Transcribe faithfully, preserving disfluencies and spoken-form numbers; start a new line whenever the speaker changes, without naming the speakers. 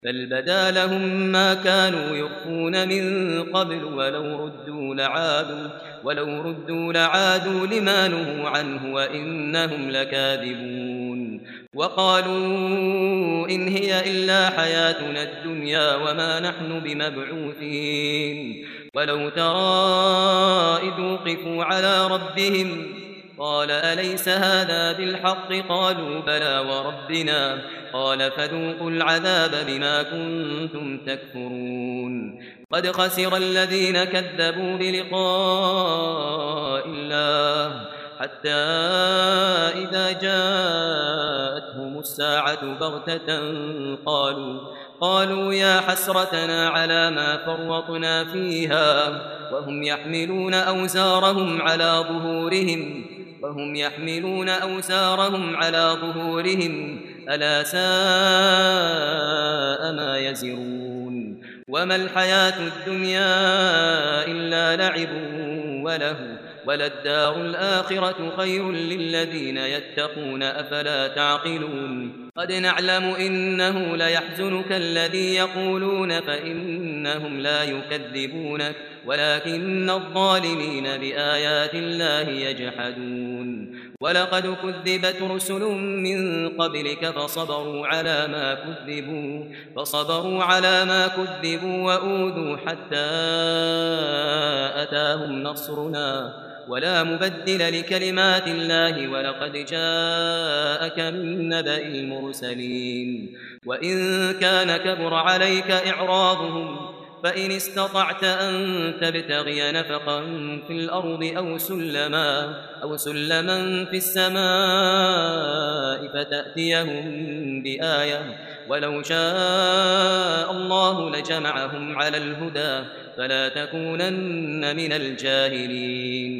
بل بدا لهم ما كانوا يخفون من قبل ولو ردوا لعادوا ولو ردوا لعادوا لما نهوا عنه وإنهم لكاذبون وقالوا إن هي إلا حياتنا الدنيا وما نحن بمبعوثين ولو ترى إذ وقفوا على ربهم قال أليس هذا بالحق قالوا بلى وربنا قال فذوقوا العذاب بما كنتم تكفرون قد خسر الذين كذبوا بلقاء الله حتى إذا جاءتهم الساعة بغتة قالوا قالوا يا حسرتنا على ما فرطنا فيها وهم يحملون أوزارهم على ظهورهم وهم يحملون أوزارهم على ظهورهم ألا ساء ما يزرون وما الحياة الدنيا إلا لعب وله وللدار الآخرة خير للذين يتقون أفلا تعقلون قد نعلم إنه ليحزنك الذي يقولون فإنهم لا يكذبونك ولكن الظالمين بآيات الله يجحدون ولقد كذبت رسل من قبلك فصبروا على ما كذبوا فصبروا على ما كذبوا وأوذوا حتى أتاهم نصرنا ولا مبدل لكلمات الله ولقد جاءك من نبأ المرسلين وإن كان كبر عليك إعراضهم فإن استطعت أن تبتغي نفقا في الأرض أو سلما, أو سلما في السماء فتأتيهم بآية ولو شاء الله لجمعهم على الهدى فلا تكونن من الجاهلين